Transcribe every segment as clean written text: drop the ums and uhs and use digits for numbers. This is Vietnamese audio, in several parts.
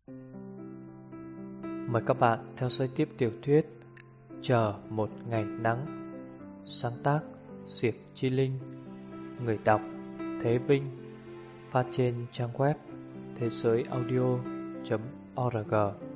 Mời các bạn theo dõi tiếp tiểu thuyết Chờ một ngày nắng, sáng tác Diệp Chi Linh, người đọc Thế Vinh, phát trên trang web thế giới audio.org.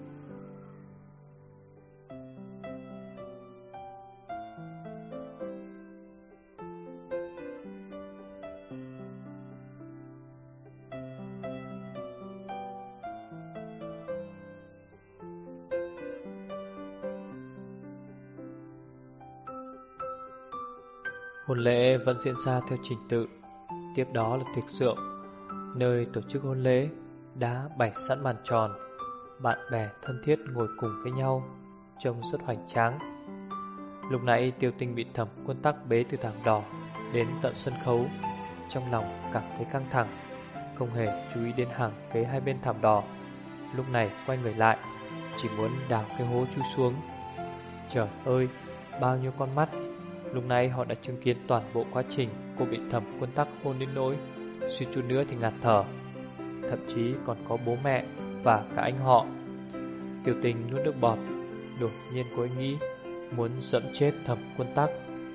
Hôn lễ vẫn diễn ra theo trình tự. Tiếp đó là tiệc rượu. Nơi tổ chức hôn lễ đã bày sẵn bàn tròn, bạn bè thân thiết ngồi cùng với nhau, trông rất hoành tráng. Lúc nãy Tiêu Tinh bị Thẩm Quân Tắc bế từ thảm đỏ đến tận sân khấu, trong lòng cảm thấy căng thẳng, không hề chú ý đến hàng ghế hai bên thảm đỏ. Lúc này quay người lại, chỉ muốn đào cái hố chui xuống. Trời ơi, bao nhiêu con mắt! Lúc này họ đã chứng kiến toàn bộ quá trình cô bị Thẩm Quân Tắc hôn đến nỗi suýt chút nữa thì ngạt thở. Thậm chí còn có bố mẹ và cả anh họ. Tiêu Tình nuốt nước bọt, đột nhiên cô ấy nghĩ muốn dẫm chết Thẩm Quân Tắc.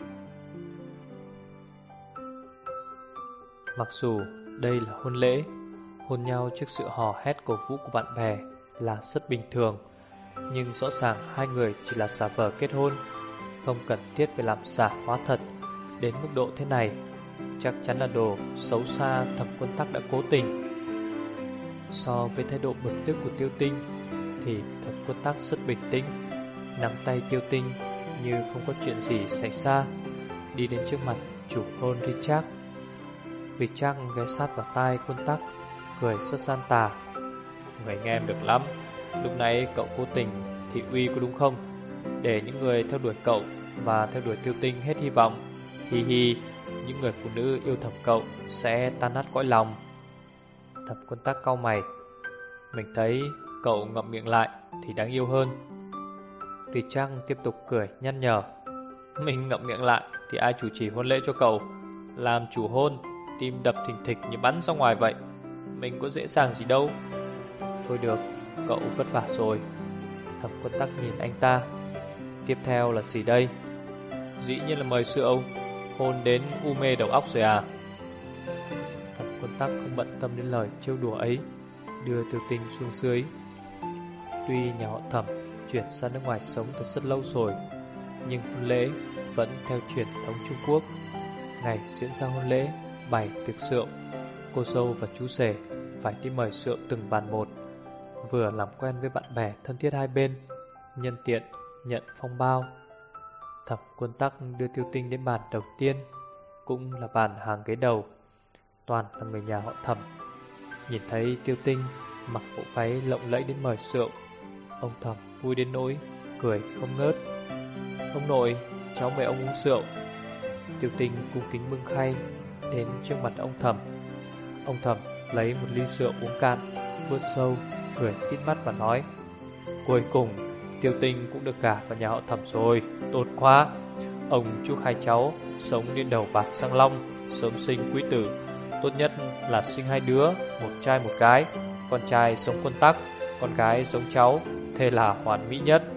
Mặc dù đây là hôn lễ, hôn nhau trước sự hò hét cổ vũ của bạn bè là rất bình thường, nhưng rõ ràng hai người chỉ là giả vờ kết hôn, không cần thiết phải làm giả hóa thật đến mức độ thế này. Chắc chắn là đồ xấu xa Thẩm Quân Tắc đã cố tình. So với thái độ bực tức của Tiêu Tinh thì Thẩm Quân Tắc rất bình tĩnh, nắm tay Tiêu Tinh như không có chuyện gì xảy ra, đi đến trước mặt chủ hôn Richard. Richard ghé sát vào tai Quân Tắc, cười rất gian tà. Người nghe em được lắm. Lúc nãy cậu cố tình thị uy có đúng không? Để những người theo đuổi cậu và theo đuổi Tiêu Tinh hết hy vọng. Hi hi, những người phụ nữ yêu thầm cậu sẽ tan nát cõi lòng. Thẩm Quân Tắc cau mày. Mình thấy cậu ngậm miệng lại thì đáng yêu hơn. Richard tiếp tục cười nhăn nhở. Mình ngậm miệng lại thì ai chủ trì hôn lễ cho cậu? Làm chủ hôn, tim đập thình thịch như bắn ra ngoài vậy. Mình có dễ dàng gì đâu. Thôi được, cậu vất vả rồi. Thẩm Quân Tắc nhìn anh ta. Tiếp theo là gì đây? Dĩ nhiên là mời rượu. Hôn đến u mê đầu óc rồi à? Thẩm Quân Tắc không bận tâm đến lời trêu đùa ấy, đưa Tiêu Tinh xuống dưới. Tuy nhà họ Thẩm chuyển ra nước ngoài sống từ rất lâu rồi, nhưng hôn lễ vẫn theo truyền thống Trung Quốc. Ngày diễn ra hôn lễ, bày tiệc rượu, cô dâu và chú rể phải đi mời rượu từng bàn một, vừa làm quen với bạn bè thân thiết hai bên, nhân tiện nhận phong bao. Thẩm Quân Tắc đưa Tiêu Tinh đến bàn đầu tiên, cũng là bàn hàng ghế đầu, toàn là người nhà họ Thẩm. Nhìn thấy Tiêu Tinh mặc bộ váy lộng lẫy đến mời rượu, ông Thẩm vui đến nỗi cười không ngớt. Ông nội, cháu mời ông uống rượu. Tiêu Tinh cung kính bưng khay đến trước mặt ông Thẩm. Ông Thẩm lấy một ly rượu uống cạn, vuốt sâu, cười tít mắt và nói: Cuối cùng Tiêu Tinh cũng được gả vào nhà họ Thẩm rồi, tốt quá. Ông chúc hai cháu sống đến đầu bạc răng long, sớm sinh quý tử. Tốt nhất là sinh hai đứa, một trai một gái. Con trai sống Quân Tắc, con gái sống cháu, thế là hoàn mỹ nhất.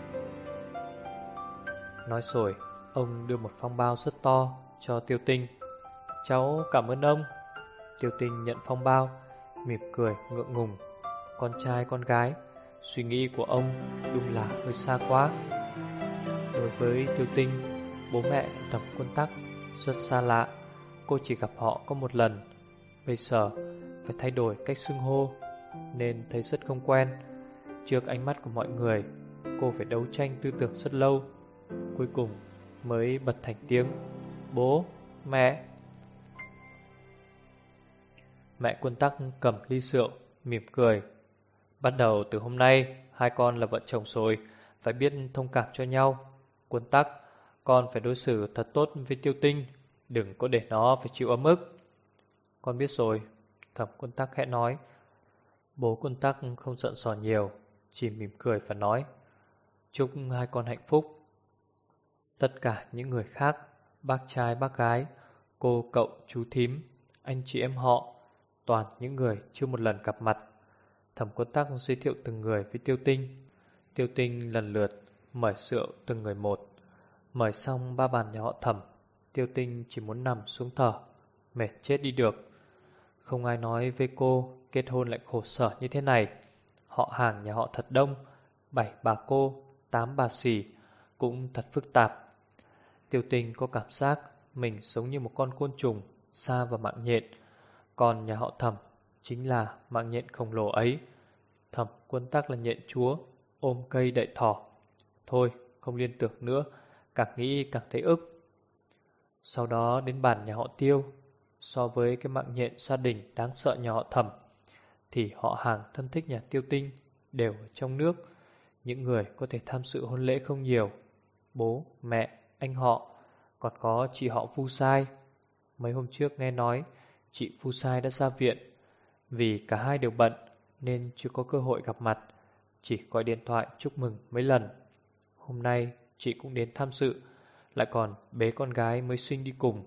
Nói rồi, ông đưa một phong bao rất to cho Tiêu Tinh. Cháu cảm ơn ông. Tiêu Tinh nhận phong bao, mỉm cười ngượng ngùng. Con trai con gái, suy nghĩ của ông đúng là hơi xa quá. Đối với Tiêu Tinh, bố mẹ Thẩm Quân Tắc rất xa lạ. Cô chỉ gặp họ có một lần. Bây giờ phải thay đổi cách xưng hô, nên thấy rất không quen. Trước ánh mắt của mọi người, cô phải đấu tranh tư tưởng rất lâu. Cuối cùng mới bật thành tiếng: Bố, mẹ. Mẹ Quân Tắc cầm ly rượu, mỉm cười. Bắt đầu từ hôm nay, hai con là vợ chồng rồi, phải biết thông cảm cho nhau. Quân Tắc, con phải đối xử thật tốt với Tiêu Tinh, đừng có để nó phải chịu ấm ức. Con biết rồi, Thẩm Quân Tắc khẽ nói. Bố Quân Tắc không giận sò nhiều, chỉ mỉm cười và nói: Chúc hai con hạnh phúc. Tất cả những người khác, bác trai bác gái, cô cậu chú thím, anh chị em họ, toàn những người chưa một lần gặp mặt. Thẩm Quân Tắc giới thiệu từng người với Tiêu Tinh. Tiêu Tinh lần lượt mời rượu từng người một. Mời xong 3 bàn nhà họ Thẩm, Tiêu Tinh chỉ muốn nằm xuống thở, mệt chết đi được. Không ai nói với cô kết hôn lại khổ sở như thế này. Họ hàng nhà họ thật đông, 7 bà cô, 8 bà dì, cũng thật phức tạp. Tiêu Tinh có cảm giác mình giống như một con côn trùng sa vào mạng nhện, còn nhà họ Thẩm chính là mạng nhện khổng lồ ấy. Thẩm Quân Tắc là nhện chúa, ôm cây đậy thỏ. Thôi, không liên tưởng nữa, càng nghĩ càng thấy ức. Sau đó đến bàn nhà họ Tiêu. So với cái mạng nhện gia đình đáng sợ nhà họ Thẩm, thì họ hàng thân thích nhà Tiêu Tinh đều ở trong nước. Những người có thể tham dự hôn lễ không nhiều. Bố, mẹ, anh họ, còn có chị họ Vu Sai. Mấy hôm trước nghe nói chị Vu Sai đã ra viện. Vì cả hai đều bận nên chưa có cơ hội gặp mặt, chỉ gọi điện thoại chúc mừng mấy lần. Hôm nay chị cũng đến tham dự, lại còn bế con gái mới sinh đi cùng.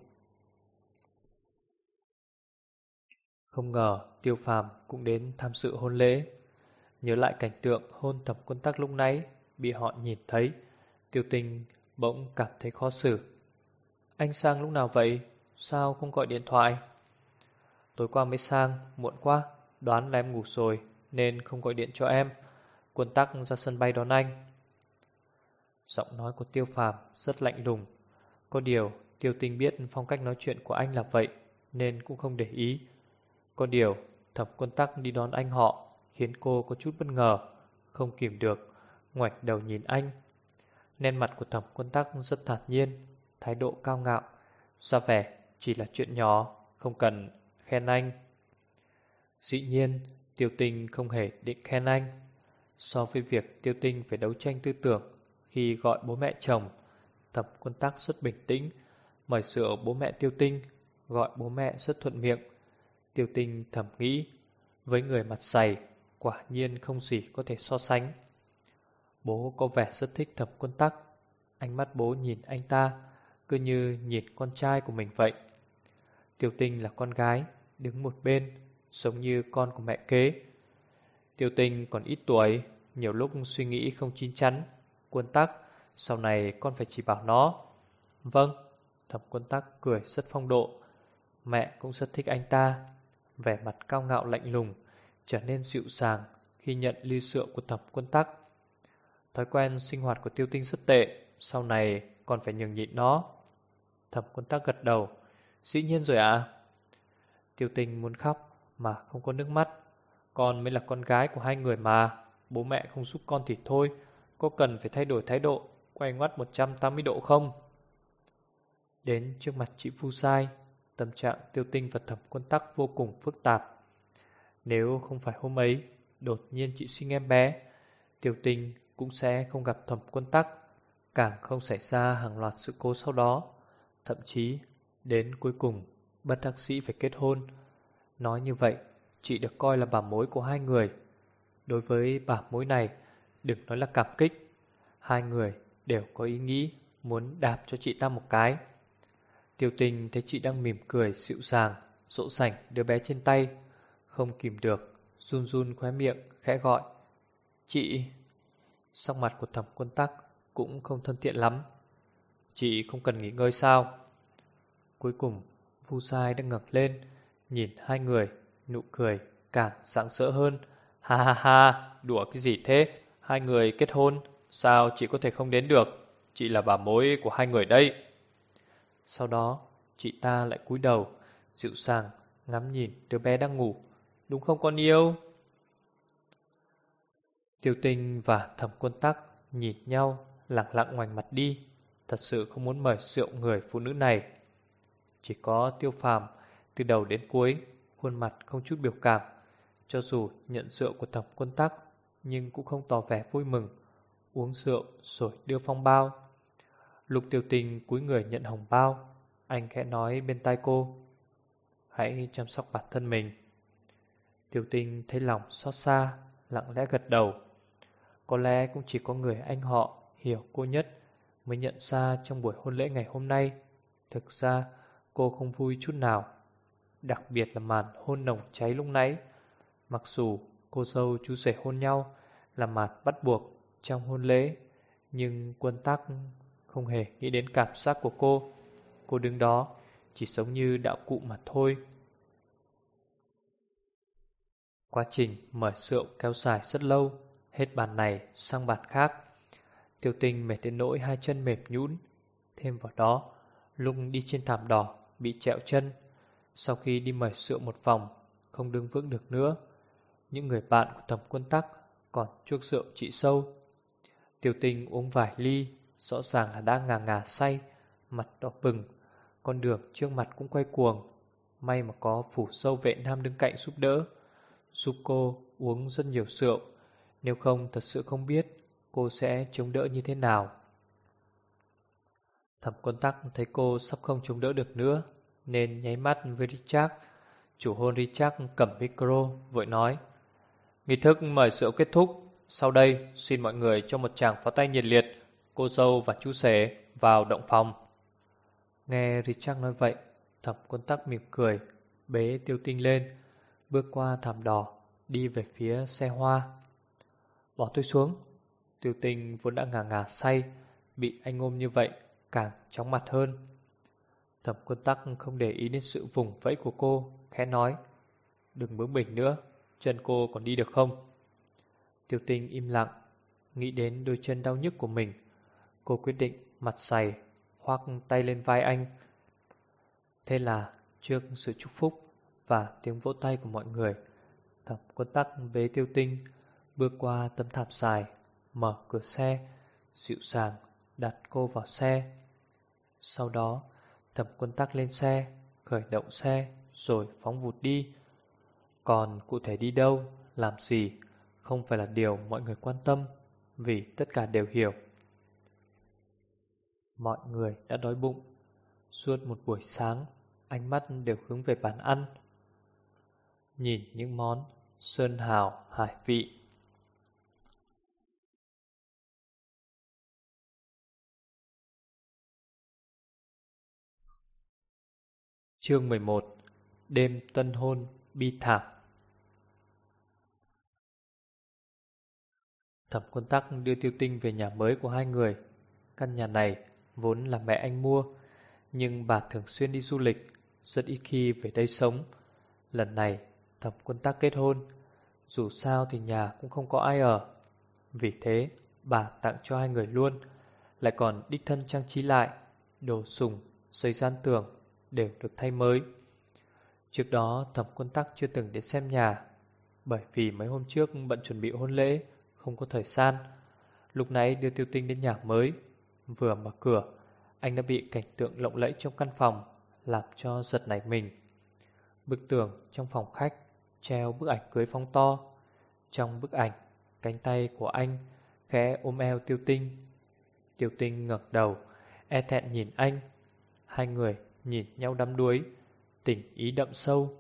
Không ngờ Tiêu Phàm cũng đến tham dự hôn lễ. Nhớ lại cảnh tượng hôn Thẩm Quân Tắc lúc nãy bị họ nhìn thấy, Tiêu Tinh bỗng cảm thấy khó xử. Anh sang lúc nào vậy? Sao không gọi điện thoại? Tối qua mới sang, muộn quá, đoán là em ngủ rồi nên không gọi điện cho em. Quân Tắc ra sân bay đón anh. Giọng nói của Tiêu Phàm rất lạnh lùng. Có điều Tiêu Tinh biết phong cách nói chuyện của anh là vậy nên cũng không để ý. Có điều Thẩm Quân Tắc đi đón anh họ khiến cô có chút bất ngờ, không kìm được ngoảnh đầu nhìn anh. Nét mặt của Thẩm Quân Tắc rất thản nhiên, thái độ cao ngạo, ra vẻ chỉ là chuyện nhỏ, không cần khen anh. Dĩ nhiên Tiêu Tinh không hề định khen anh. So với việc Tiêu Tinh phải đấu tranh tư tưởng khi gọi bố mẹ chồng, Thẩm Quân Tắc rất bình tĩnh, mời rượu bố mẹ Tiêu Tinh, gọi bố mẹ rất thuận miệng. Tiêu Tinh thầm nghĩ, với người mặt dày, quả nhiên không gì có thể so sánh. Bố có vẻ rất thích Thẩm Quân Tắc. Ánh mắt bố nhìn anh ta cứ như nhìn con trai của mình vậy. Tiêu Tinh là con gái, đứng một bên, giống như con của mẹ kế. Tiêu Tinh còn ít tuổi, nhiều lúc suy nghĩ không chín chắn. Quân Tắc, sau này con phải chỉ bảo nó. Vâng, Thẩm Quân Tắc cười rất phong độ. Mẹ cũng rất thích anh ta. Vẻ mặt cao ngạo lạnh lùng trở nên dịu dàng khi nhận ly rượu của Thẩm Quân Tắc. Thói quen sinh hoạt của Tiêu Tinh rất tệ, sau này còn phải nhường nhịn nó. Thẩm Quân Tắc gật đầu. Dĩ nhiên rồi ạ. Tiêu Tinh muốn khóc mà không có nước mắt. Con mới là con gái của hai người mà. Bố mẹ không giúp con thì thôi, có cần phải thay đổi thái độ, quay ngoắt 180 độ không? Đến trước mặt chị Vu Sai, tâm trạng Tiêu Tinh và Thẩm Quân Tắc vô cùng phức tạp. Nếu không phải hôm ấy đột nhiên chị sinh em bé, Tiêu Tinh cũng sẽ không gặp Thẩm Quân Tắc, càng không xảy ra hàng loạt sự cố sau đó. Thậm chí đến cuối cùng bất đắc dĩ phải kết hôn. Nói như vậy, chị được coi là bà mối của hai người. Đối với bà mối này, đừng nói là cảm kích, hai người đều có ý nghĩ muốn đạp cho chị ta một cái. Tiêu Tinh thấy chị đang mỉm cười dịu dàng, dỗ dành đứa bé trên tay, không kìm được, run run khóe miệng, khẽ gọi. Chị... Sắc mặt của Thẩm Quân Tắc cũng không thân thiện lắm. Chị không cần nghỉ ngơi sao? Cuối cùng, Vu Sai đã ngẩng lên, nhìn hai người, nụ cười càng rạng rỡ hơn. Ha ha ha, đùa cái gì thế? Hai người kết hôn, sao chị có thể không đến được? Chị là bà mối của hai người đây. Sau đó, chị ta lại cúi đầu, dịu dàng ngắm nhìn đứa bé đang ngủ. Đúng không con yêu? Tiêu Tinh và Thẩm Quân Tắc nhìn nhau, lặng lặng ngoảnh mặt đi, thật sự không muốn mời rượu người phụ nữ này. Chỉ có Tiêu Phàm từ đầu đến cuối, khuôn mặt không chút biểu cảm, cho dù nhận rượu của Thẩm Quân Tắc, nhưng cũng không tỏ vẻ vui mừng, uống rượu rồi đưa phong bao. Lục Tiêu Tinh cúi người nhận hồng bao, anh khẽ nói bên tai cô, hãy chăm sóc bản thân mình. Tiêu Tinh thấy lòng xót xa, lặng lẽ gật đầu. Có lẽ cũng chỉ có người anh họ hiểu cô nhất mới nhận ra trong buổi hôn lễ ngày hôm nay, thực ra cô không vui chút nào. Đặc biệt là màn hôn nồng cháy lúc nãy. Mặc dù cô dâu chú rể hôn nhau là mạt bắt buộc trong hôn lễ, nhưng Quân Tắc không hề nghĩ đến cảm giác của cô. Cô đứng đó chỉ giống như đạo cụ mà thôi. Quá trình mời rượu kéo dài rất lâu, hết bàn này sang bàn khác. Tiêu Tinh mệt đến nỗi hai chân mềm nhũn. Thêm vào đó, lúc đi trên thảm đỏ bị trẹo chân. Sau khi đi mời rượu một vòng, không đứng vững được nữa. Những người bạn của Thẩm Quân Tắc còn chuốc rượu trị sâu. Tiêu Tinh uống vài ly, rõ ràng là đã ngà ngà say, mặt đỏ bừng, con đường trước mặt cũng quay cuồng. May mà có phủ sâu vệ nam đứng cạnh giúp cô uống rất nhiều rượu. Nếu không thật sự không biết cô sẽ chống đỡ như thế nào. Thẩm Quân Tắc thấy cô sắp không chống đỡ được nữa, nên nháy mắt với Richard. Chủ hôn Richard cầm micro, vội nói: nghi thức mời rượu kết thúc. Sau đây xin mọi người cho một tràng pháo tay nhiệt liệt. Cô dâu và chú rể vào động phòng. Nghe Richard nói vậy, Thẩm Quân Tắc mỉm cười, bế Tiêu Tinh lên, bước qua thảm đỏ, đi về phía xe hoa. Bỏ tôi xuống. Tiêu Tinh vốn đã ngà ngà say, bị anh ôm như vậy càng chóng mặt hơn. Thẩm Quân Tắc không để ý đến sự vùng vẫy của cô, khẽ nói: đừng bướng bỉnh nữa, chân cô còn đi được không? Tiêu Tinh im lặng, nghĩ đến đôi chân đau nhức của mình. Cô quyết định mặt dày, khoác tay lên vai anh. Thế là trước sự chúc phúc và tiếng vỗ tay của mọi người, Thẩm Quân Tắc bế Tiêu Tinh bước qua tấm thảm dài, mở cửa xe, dịu dàng đặt cô vào xe. Sau đó Thẩm Quân Tắc lên xe, khởi động xe rồi phóng vụt đi. Còn cụ thể đi đâu, làm gì không phải là điều mọi người quan tâm, vì tất cả đều hiểu. Mọi người đã đói bụng. Suốt một buổi sáng, ánh mắt đều hướng về bàn ăn, nhìn những món sơn hào hải vị. Chương 11: Đêm tân hôn bi thảm. Thẩm Quân Tắc đưa Tiêu Tinh về nhà mới của hai người. Căn nhà này vốn là mẹ anh mua, nhưng bà thường xuyên đi du lịch, rất ít khi về đây sống. Lần này Thẩm Quân Tắc kết hôn, dù sao thì nhà cũng không có ai ở. Vì thế bà tặng cho hai người luôn, lại còn đích thân trang trí lại. Đồ sùng, giấy dán tường đều được thay mới. Trước đó Thẩm Quân Tắc chưa từng đến xem nhà, bởi vì mấy hôm trước bận chuẩn bị hôn lễ, không có thời gian. Lúc nãy đưa Tiêu Tinh đến nhà mới, vừa mở cửa, anh đã bị cảnh tượng lộng lẫy trong căn phòng làm cho giật nảy mình. Bức tường trong phòng khách treo bức ảnh cưới phóng to. Trong bức ảnh, cánh tay của anh khẽ ôm eo Tiêu Tinh. Tiêu Tinh ngẩng đầu, e thẹn nhìn anh. Hai người nhìn nhau đắm đuối, tình ý đậm sâu.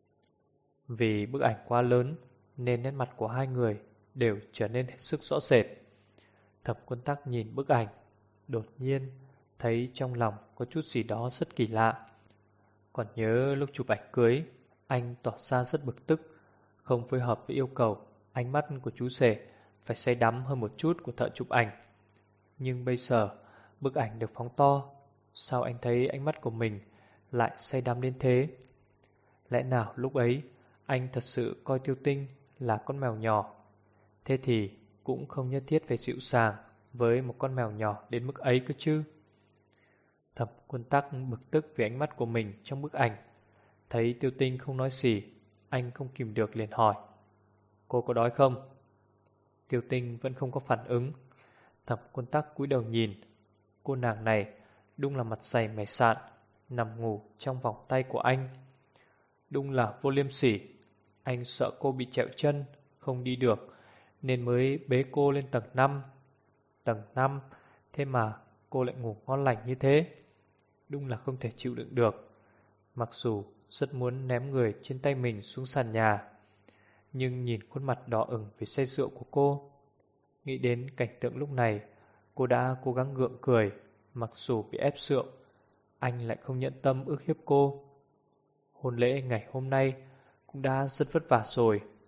Vì bức ảnh quá lớn nên nét mặt của hai người đều trở nên hết sức rõ rệt. Thẩm Quân Tắc nhìn bức ảnh, đột nhiên thấy trong lòng có chút gì đó rất kỳ lạ. Còn nhớ lúc chụp ảnh cưới, anh tỏ ra rất bực tức, không phối hợp với yêu cầu ánh mắt của chú rể phải say đắm hơn một chút của thợ chụp ảnh. Nhưng bây giờ bức ảnh được phóng to, sao anh thấy ánh mắt của mình lại say đắm đến thế? Lẽ nào lúc ấy anh thật sự coi Tiêu Tinh là con mèo nhỏ? Thế thì cũng không nhất thiết phải dịu dàng với một con mèo nhỏ đến mức ấy cơ chứ. Thẩm Quân Tắc bực tức vì ánh mắt của mình trong bức ảnh. Thấy Tiêu Tinh không nói gì, anh không kìm được liền hỏi: cô có đói không? Tiêu Tinh vẫn không có phản ứng. Thẩm Quân Tắc cúi đầu nhìn. Cô nàng này đúng là mặt dày mày sạn, nằm ngủ trong vòng tay của anh. Đúng là vô liêm sỉ. Anh sợ cô bị trẹo chân, không đi được, nên mới bế cô lên tầng 5. Tầng 5, thế mà cô lại ngủ ngon lành như thế. Đúng là không thể chịu đựng được. Mặc dù rất muốn ném người trên tay mình xuống sàn nhà, nhưng nhìn khuôn mặt đỏ ửng vì say rượu của cô, nghĩ đến cảnh tượng lúc này, cô đã cố gắng gượng cười. Mặc dù bị ép rượu, anh lại không nhận tâm ức hiếp cô. Hôn lễ ngày hôm nay cũng đã rất vất vả rồi.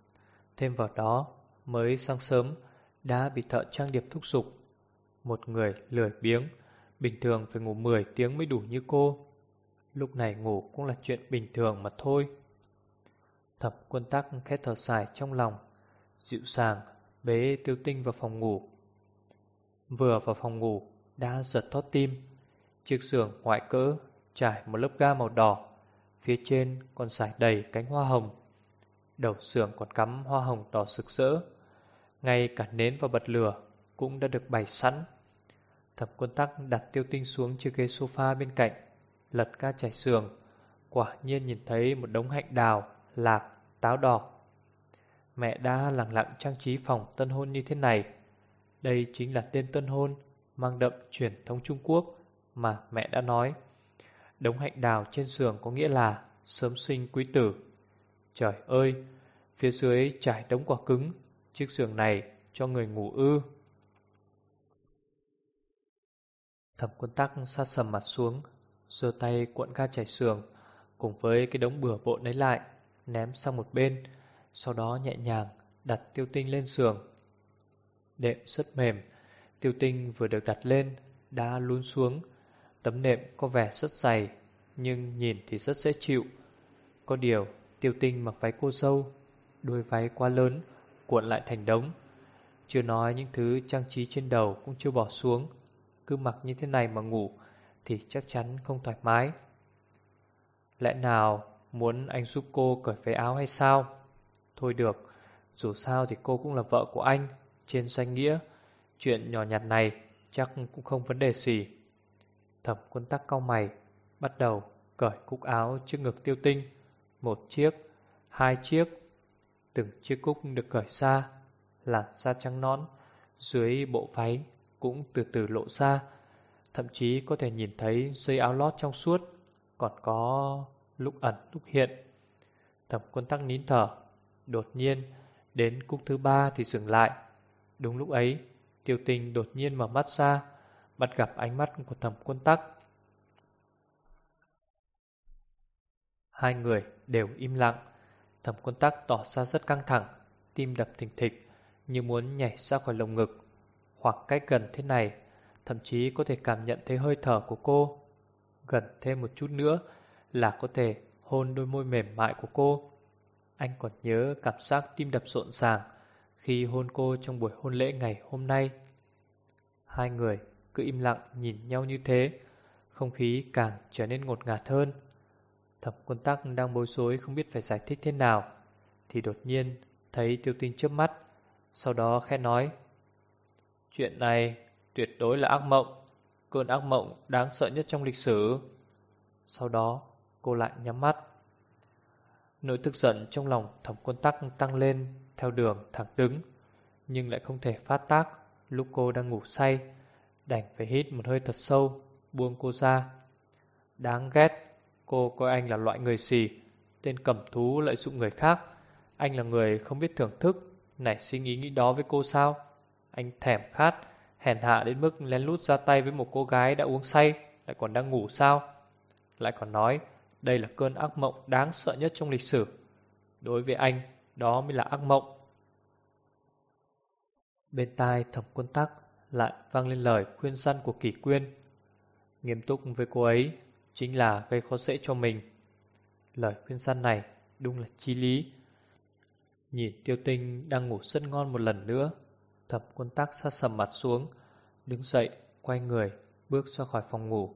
Thêm vào đó, mới sáng sớm đã bị thợ trang điểm thúc giục. Một người lười biếng, bình thường phải ngủ 10 tiếng mới đủ như cô. Lúc này ngủ cũng là chuyện bình thường mà thôi. Thẩm Quân Tắc khẽ thở dài trong lòng, dịu dàng bế Tiêu Tinh vào phòng ngủ. Vừa vào phòng ngủ đã giật thót tim. Chiếc giường ngoại cỡ trải một lớp ga màu đỏ, phía trên còn trải đầy cánh hoa hồng. Đầu giường còn cắm hoa hồng đỏ rực rỡ. Ngay cả nến và bật lửa cũng đã được bày sẵn. Thẩm Quân Tắc đặt Tiêu Tinh xuống chiếc ghế sofa bên cạnh, lật ga trải giường. Quả nhiên nhìn thấy một đống hạnh đào, lạc, táo đỏ. Mẹ đã lặng lặng trang trí phòng tân hôn như thế này. Đây chính là đêm tân hôn mang đậm truyền thống Trung Quốc mà mẹ đã nói. Đống hạnh đào trên giường có nghĩa là sớm sinh quý tử. Trời ơi, phía dưới trải đống quả cứng, chiếc giường này cho người ngủ ư? Thẩm Quân Tắc sát sầm mặt xuống, giơ tay cuộn ga trải giường cùng với cái đống bừa bộn ấy lại, ném sang một bên, sau đó nhẹ nhàng đặt Tiêu Tinh lên giường. Đệm rất mềm, Tiêu Tinh vừa được đặt lên đã lún xuống. Tấm nệm có vẻ rất dày, nhưng nhìn thì rất dễ chịu. Có điều Tiêu Tinh mặc váy cô dâu, đôi váy quá lớn, cuộn lại thành đống. Chưa nói những thứ trang trí trên đầu cũng chưa bỏ xuống. Cứ mặc như thế này mà ngủ thì chắc chắn không thoải mái. Lẽ nào muốn anh giúp cô cởi váy áo hay sao? Thôi được, dù sao thì cô cũng là vợ của anh, trên danh nghĩa. Chuyện nhỏ nhặt này chắc cũng không vấn đề gì. Thẩm Quân Tắc cau mày, bắt đầu cởi cúc áo trước ngực Tiêu Tinh. Một chiếc, hai chiếc. Từng chiếc cúc được cởi ra, làn da trắng nõn dưới bộ váy cũng từ từ lộ ra. Thậm chí có thể nhìn thấy dây áo lót trong suốt, còn có lúc ẩn lúc hiện. Thẩm Quân Tắc nín thở. Đột nhiên đến cúc thứ ba thì dừng lại. Đúng lúc ấy, Tiêu Tinh đột nhiên mở mắt ra, bắt gặp ánh mắt của Thẩm Quân Tắc. Hai người đều im lặng. Thẩm Quân Tắc tỏ ra rất căng thẳng, tim đập thình thịch như muốn nhảy ra khỏi lồng ngực. Khoảng cách gần thế này, thậm chí có thể cảm nhận thấy hơi thở của cô. Gần thêm một chút nữa là có thể hôn đôi môi mềm mại của cô. Anh còn nhớ cảm giác tim đập rộn ràng khi hôn cô trong buổi hôn lễ ngày hôm nay. Hai người cứ im lặng nhìn nhau như thế, không khí càng trở nên ngột ngạt hơn. Thẩm Quân Tắc đang bối rối không biết phải giải thích thế nào, thì đột nhiên thấy Tiêu Tinh chớp mắt, sau đó khẽ nói: chuyện này tuyệt đối là ác mộng, cơn ác mộng đáng sợ nhất trong lịch sử. Sau đó cô lại nhắm mắt. Nỗi tức giận trong lòng Thẩm Quân Tắc tăng lên theo đường thẳng đứng, nhưng lại không thể phát tác lúc cô đang ngủ say, đành phải hít một hơi thật sâu, buông cô ra. Đáng ghét, cô coi anh là loại người gì, tên cầm thú lợi dụng người khác. Anh là người không biết thưởng thức, nảy sinh ý nghĩ đó với cô sao? Anh thèm khát, hèn hạ đến mức lén lút ra tay với một cô gái đã uống say, lại còn đang ngủ sao? Lại còn nói đây là cơn ác mộng đáng sợ nhất trong lịch sử. Đối với anh, đó mới là ác mộng. Bên tai Thẩm Quân Tắc lại vang lên lời khuyên răn của Kỷ Quyên. Nghiêm túc với cô ấy chính là gây khó dễ cho mình. Lời khuyên răn này đúng là chí lý. Nhìn Tiêu Tinh đang ngủ rất ngon một lần nữa, Thẩm Quân Tắc sát sầm mặt xuống, đứng dậy, quay người, bước ra khỏi phòng ngủ.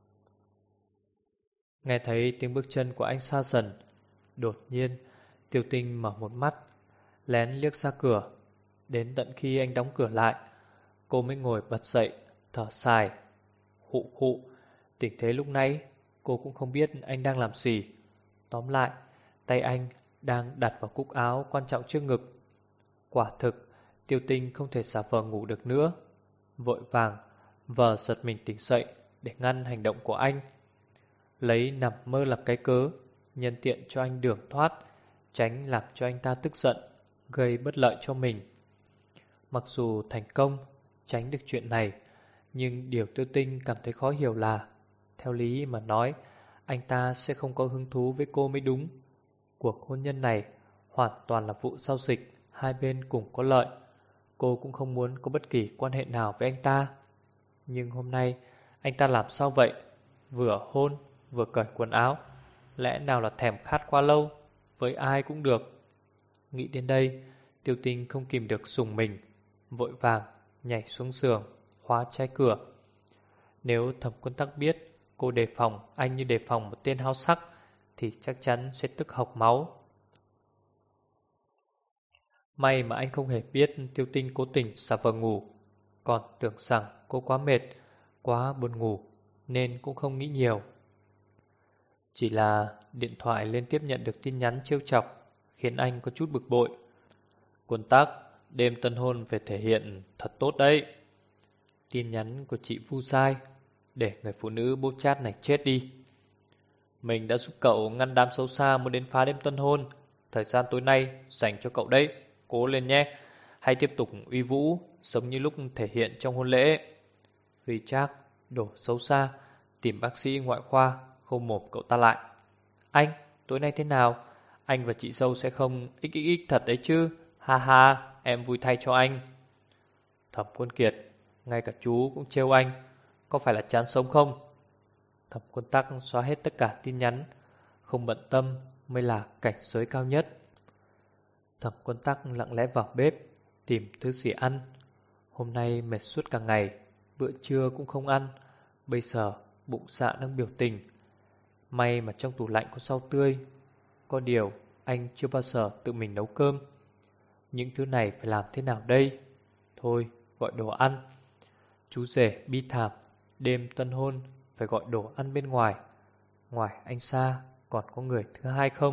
Nghe thấy tiếng bước chân của anh xa dần, đột nhiên Tiêu Tinh mở một mắt, lén liếc ra cửa. Đến tận khi anh đóng cửa lại, cô mới ngồi bật dậy, thở dài. Hụ hụ, tình thế lúc nãy cô cũng không biết anh đang làm gì. Tóm lại, tay anh đang đặt vào cúc áo quan trọng trước ngực. Quả thực, Tiêu Tinh không thể giả vờ ngủ được nữa. Vội vàng vờ giật mình tỉnh dậy để ngăn hành động của anh, lấy nằm mơ làm cái cớ, nhân tiện cho anh đường thoát, tránh làm cho anh ta tức giận, gây bất lợi cho mình. Mặc dù thành công tránh được chuyện này, nhưng điều Tiêu Tinh cảm thấy khó hiểu là, theo lý mà nói, anh ta sẽ không có hứng thú với cô mới đúng. Cuộc hôn nhân này hoàn toàn là vụ giao dịch, hai bên cùng có lợi. Cô cũng không muốn có bất kỳ quan hệ nào với anh ta. Nhưng hôm nay anh ta làm sao vậy? Vừa hôn vừa cởi quần áo, lẽ nào là thèm khát quá lâu? Với ai cũng được. Nghĩ đến đây, Tiêu Tinh không kìm được sùng mình, vội vàng nhảy xuống giường, khóa trái cửa. Nếu Thẩm Quân Tắc biết cô đề phòng anh như đề phòng một tên háo sắc thì chắc chắn sẽ tức hộc máu. May mà anh không hề biết Tiêu Tinh cố tình xả vờ ngủ, còn tưởng rằng cô quá mệt, quá buồn ngủ nên cũng không nghĩ nhiều. Chỉ là điện thoại liên tiếp nhận được tin nhắn trêu chọc khiến anh có chút bực bội. Quân Tắc, đêm tân hôn về thể hiện thật tốt đấy. Tin nhắn của chị Vu Sai, để người phụ nữ bốc chát này chết đi. Mình đã giúp cậu ngăn đám xấu xa muốn đến phá đêm tân hôn. Thời gian tối nay dành cho cậu đấy. Cố lên nhé. Hãy tiếp tục uy vũ, giống như lúc thể hiện trong hôn lễ. Richard, đồ xấu xa, tìm bác sĩ ngoại khoa, không mồm cậu ta lại. Anh, tối nay thế nào? Anh và chị dâu sẽ không xxx thật đấy chứ? Ha ha, em vui thay cho anh. Thẩm Quân Kiệt, ngay cả chú cũng trêu anh. Có phải là chán sống không? Thẩm Quân Tắc xóa hết tất cả tin nhắn. Không bận tâm mới là cảnh giới cao nhất. Thẩm Quân Tắc lặng lẽ vào bếp tìm thứ gì ăn. Hôm nay mệt suốt cả ngày, bữa trưa cũng không ăn. Bây giờ bụng dạ đang biểu tình. May mà trong tủ lạnh có rau tươi. Có điều anh chưa bao giờ tự mình nấu cơm. Những thứ này phải làm thế nào đây? Thôi gọi đồ ăn. Chú rể bi thảm, đêm tân hôn phải gọi đồ ăn bên ngoài. Ngoài anh Sa còn có người thứ hai không?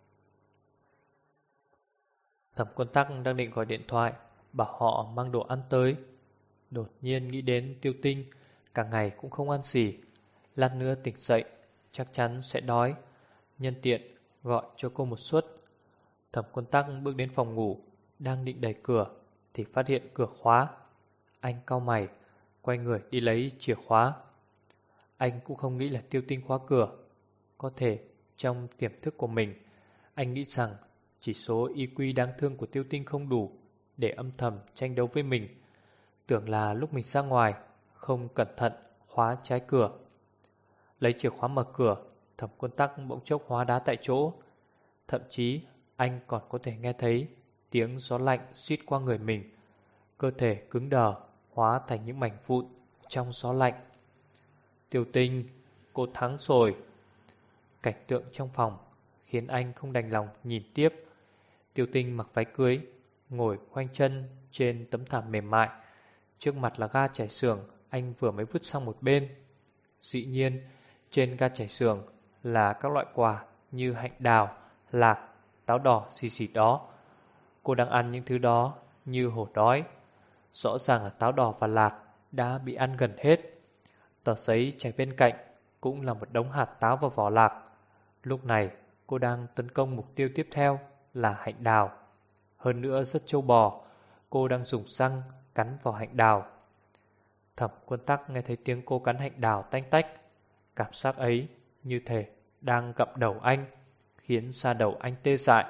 Thẩm Quân Tắc đang định gọi điện thoại bảo họ mang đồ ăn tới. Đột nhiên nghĩ đến Tiêu Tinh, cả ngày cũng không ăn gì. Lát nữa tỉnh dậy chắc chắn sẽ đói. Nhân tiện gọi cho cô một suất. Thẩm Quân Tắc bước đến phòng ngủ, đang định đẩy cửa thì phát hiện cửa khóa. Anh cau mày, quay người đi lấy chìa khóa. Anh cũng không nghĩ là Tiêu Tinh khóa cửa. Có thể trong tiềm thức của mình, anh nghĩ rằng chỉ số IQ đáng thương của Tiêu Tinh không đủ để âm thầm tranh đấu với mình. Tưởng là lúc mình ra ngoài không cẩn thận khóa trái cửa. Lấy chìa khóa mở cửa, Thẩm Quân Tắc bỗng chốc hóa đá tại chỗ. Thậm chí anh còn có thể nghe thấy tiếng gió lạnh xít qua người mình. Cơ thể cứng đờ, hóa thành những mảnh vụn trong gió lạnh. Tiêu Tinh, cô thắng rồi. Cảnh tượng trong phòng khiến anh không đành lòng nhìn tiếp. Tiêu Tinh mặc váy cưới, ngồi khoanh chân trên tấm thảm mềm mại. Trước mặt là ga chảy xưởng anh vừa mới vứt sang một bên. Dĩ nhiên, trên ga chảy xưởng là các loại quà như hạnh đào, lạc, táo đỏ xì xì đó. Cô đang ăn những thứ đó như hổ đói. Rõ ràng là táo đỏ và lạc đã bị ăn gần hết. Tờ giấy trải bên cạnh cũng là một đống hạt táo và vỏ lạc. Lúc này cô đang tấn công mục tiêu tiếp theo là hạnh đào. Hơn nữa rất trâu bò, cô đang dùng răng cắn vào hạnh đào. Thẩm Quân Tắc nghe thấy tiếng cô cắn hạnh đào tanh tách. Cảm giác ấy như thể đang gặm đầu anh, khiến da đầu anh tê dại.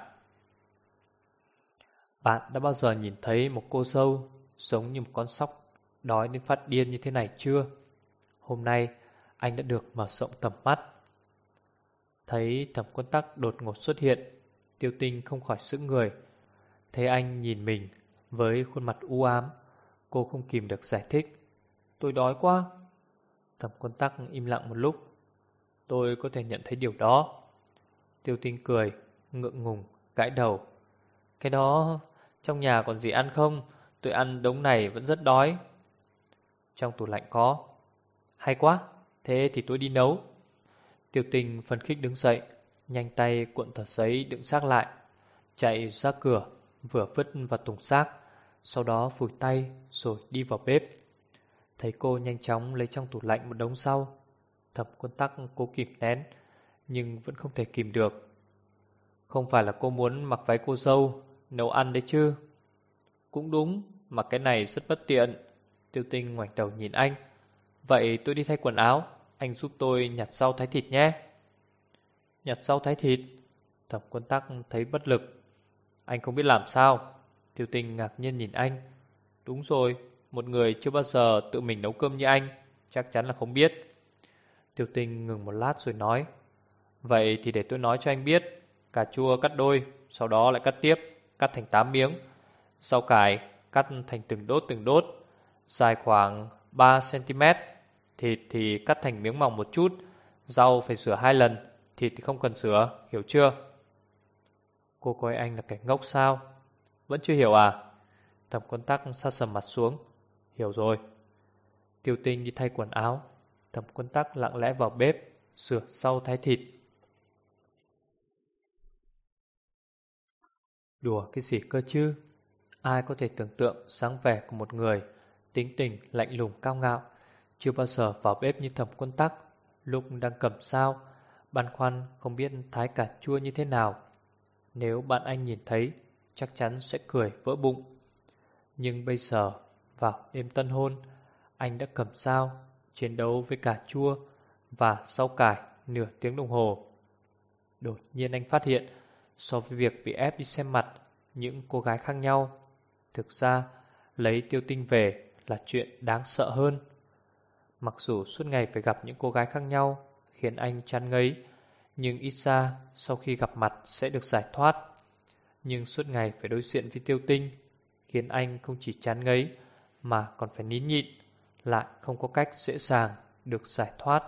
Bạn đã bao giờ nhìn thấy một cô dâu giống như một con sóc đói đến phát điên như thế này chưa? Hôm nay anh đã được mở rộng tầm mắt. Thấy Thẩm Quân Tắc đột ngột xuất hiện, Tiêu Tinh không khỏi sững người. Thấy anh nhìn mình với khuôn mặt u ám, cô không kìm được giải thích. Tôi đói quá. Thẩm Quân Tắc im lặng một lúc. Tôi có thể nhận thấy điều đó. Tiêu Tinh cười, ngượng ngùng, gãi đầu. Cái đó, trong nhà còn gì ăn không? Tôi ăn đống này vẫn rất đói. Trong tủ lạnh có. Hay quá, thế thì tôi đi nấu. Tiêu Tinh phấn khích đứng dậy, nhanh tay cuộn tờ giấy đựng xác lại, chạy ra cửa, vừa vứt vào thùng xác, sau đó phủi tay rồi đi vào bếp. Thấy cô nhanh chóng lấy trong tủ lạnh một đống rau, Thẩm Quân Tắc cố kìm nén, nhưng vẫn không thể kìm được. Không phải là cô muốn mặc váy cô dâu, nấu ăn đấy chứ? Cũng đúng, mặc cái này rất bất tiện. Tiêu Tinh ngoảnh đầu nhìn anh. Vậy tôi đi thay quần áo, anh giúp tôi nhặt rau thái thịt nhé. Nhặt rau thái thịt? Thẩm Quân Tắc thấy bất lực. Anh không biết làm sao? Tiêu Tinh ngạc nhiên nhìn anh. Đúng rồi, một người chưa bao giờ tự mình nấu cơm như anh chắc chắn là không biết. Tiêu Tinh ngừng một lát rồi nói. Vậy thì để tôi nói cho anh biết. Cà chua cắt đôi, sau đó lại cắt tiếp, cắt thành 8 miếng. Rau cải cắt thành từng đốt, dài khoảng 3 cm. Thịt thì cắt thành miếng mỏng một chút. Rau phải rửa 2 lần, thịt thì không cần rửa, hiểu chưa? Cô coi anh là kẻ ngốc sao? Vẫn chưa hiểu à? Thẩm Quân Tắc sa sầm mặt xuống. Hiểu rồi. Tiêu Tinh đi thay quần áo. Thẩm Quân Tắc lặng lẽ vào bếp sửa sau thái thịt. Đùa cái gì cơ chứ? Ai có thể tưởng tượng dáng vẻ của một người tính tình lạnh lùng cao ngạo, chưa bao giờ vào bếp như Thẩm Quân Tắc, lúc đang cầm dao, băn khoăn không biết thái cà chua như thế nào. Nếu bạn anh nhìn thấy, chắc chắn sẽ cười vỡ bụng. Nhưng bây giờ, vào đêm tân hôn, anh đã cầm dao, chiến đấu với cà chua và rau cải nửa tiếng đồng hồ. Đột nhiên anh phát hiện, so với việc bị ép đi xem mặt những cô gái khác nhau, thực ra lấy Tiêu Tinh về là chuyện đáng sợ hơn. Mặc dù suốt ngày phải gặp những cô gái khác nhau khiến anh chán ngấy, nhưng ít ra sau khi gặp mặt sẽ được giải thoát. Nhưng suốt ngày phải đối diện với Tiêu Tinh khiến anh không chỉ chán ngấy mà còn phải nín nhịn, lại không có cách dễ dàng được giải thoát.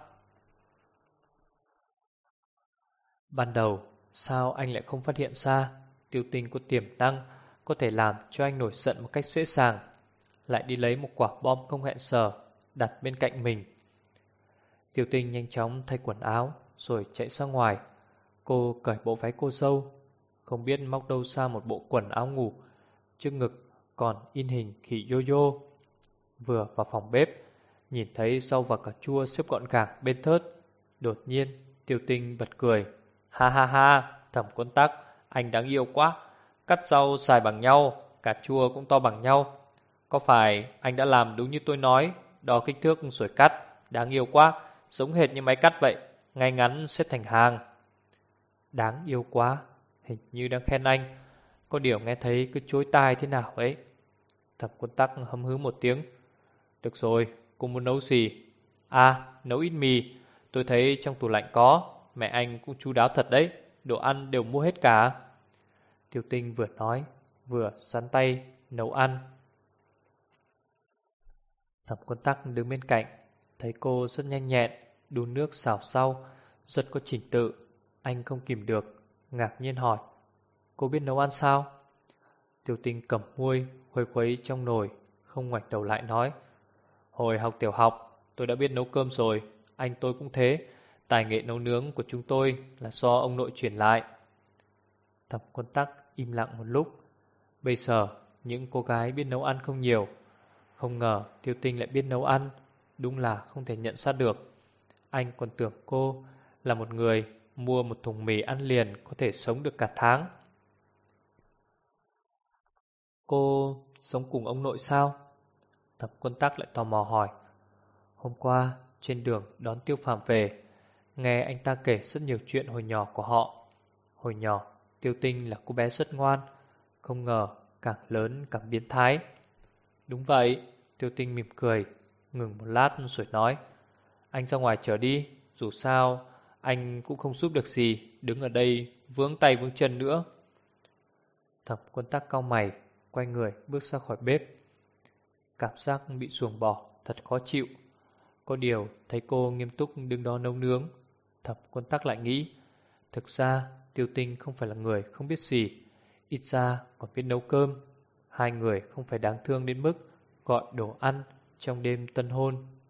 Ban đầu, sao anh lại không phát hiện ra Tiêu Tinh có tiềm năng có thể làm cho anh nổi giận một cách dễ dàng, lại đi lấy một quả bom không hẹn giờ đặt bên cạnh mình. Tiêu Tinh nhanh chóng thay quần áo rồi chạy ra ngoài. Cô cởi bộ váy cô dâu, không biết móc đâu ra một bộ quần áo ngủ, trước ngực còn in hình khỉ yo-yo. Vừa vào phòng bếp, nhìn thấy rau và cà chua xếp gọn gàng bên thớt, đột nhiên Tiêu Tinh bật cười. Ha ha ha, Thẩm Quân Tắc, anh đáng yêu quá. Cắt rau dài bằng nhau, cà chua cũng to bằng nhau. Có phải anh đã làm đúng như tôi nói, đo kích thước rồi cắt, đáng yêu quá, giống hệt như máy cắt vậy, ngay ngắn xếp thành hàng. Đáng yêu quá, hình như đang khen anh, có điều nghe thấy cứ chối tai thế nào ấy. Thẩm Quân Tắc hấm hứ một tiếng. Được rồi, cô muốn nấu gì? À, nấu ít mì, tôi thấy trong tủ lạnh có, mẹ anh cũng chu đáo thật đấy, đồ ăn đều mua hết cả. Tiêu Tinh vừa nói, vừa sắn tay nấu ăn. Thẩm Quân Tắc đứng bên cạnh, thấy cô rất nhanh nhẹn, đun nước xào rau, rất có chỉnh tự. Anh không kìm được, ngạc nhiên hỏi, cô biết nấu ăn sao? Tiêu Tinh cầm muôi, khuấy khuấy trong nồi, không ngoảnh đầu lại nói, hồi học tiểu học, tôi đã biết nấu cơm rồi, anh tôi cũng thế. Tài nghệ nấu nướng của chúng tôi là do ông nội truyền lại. Thẩm Quân Tắc im lặng một lúc. Bây giờ, những cô gái biết nấu ăn không nhiều. Không ngờ Tiêu Tinh lại biết nấu ăn, đúng là không thể nhận ra được. Anh còn tưởng cô là một người mua một thùng mì ăn liền có thể sống được cả tháng. Cô sống cùng ông nội sao? Thẩm Quân Tắc lại tò mò hỏi. Hôm qua, trên đường đón Tiêu Phàm về, nghe anh ta kể rất nhiều chuyện hồi nhỏ của họ. Hồi nhỏ, Tiêu Tinh là cô bé rất ngoan, không ngờ càng lớn càng biến thái. Đúng vậy, Tiêu Tinh mỉm cười, ngừng một lát rồi nói, anh ra ngoài chờ đi, dù sao anh cũng không giúp được gì, đứng ở đây vướng tay vướng chân nữa. Thẩm Quân Tắc cau mày, quay người bước ra khỏi bếp. Cảm giác bị ruồng bỏ thật khó chịu. Có điều thấy cô nghiêm túc đứng đó nấu nướng, Thẩm Quân Tắc lại nghĩ, thực ra Tiêu Tinh không phải là người không biết gì, ít ra còn biết nấu cơm. Hai người không phải đáng thương đến mức gọi đồ ăn trong đêm tân hôn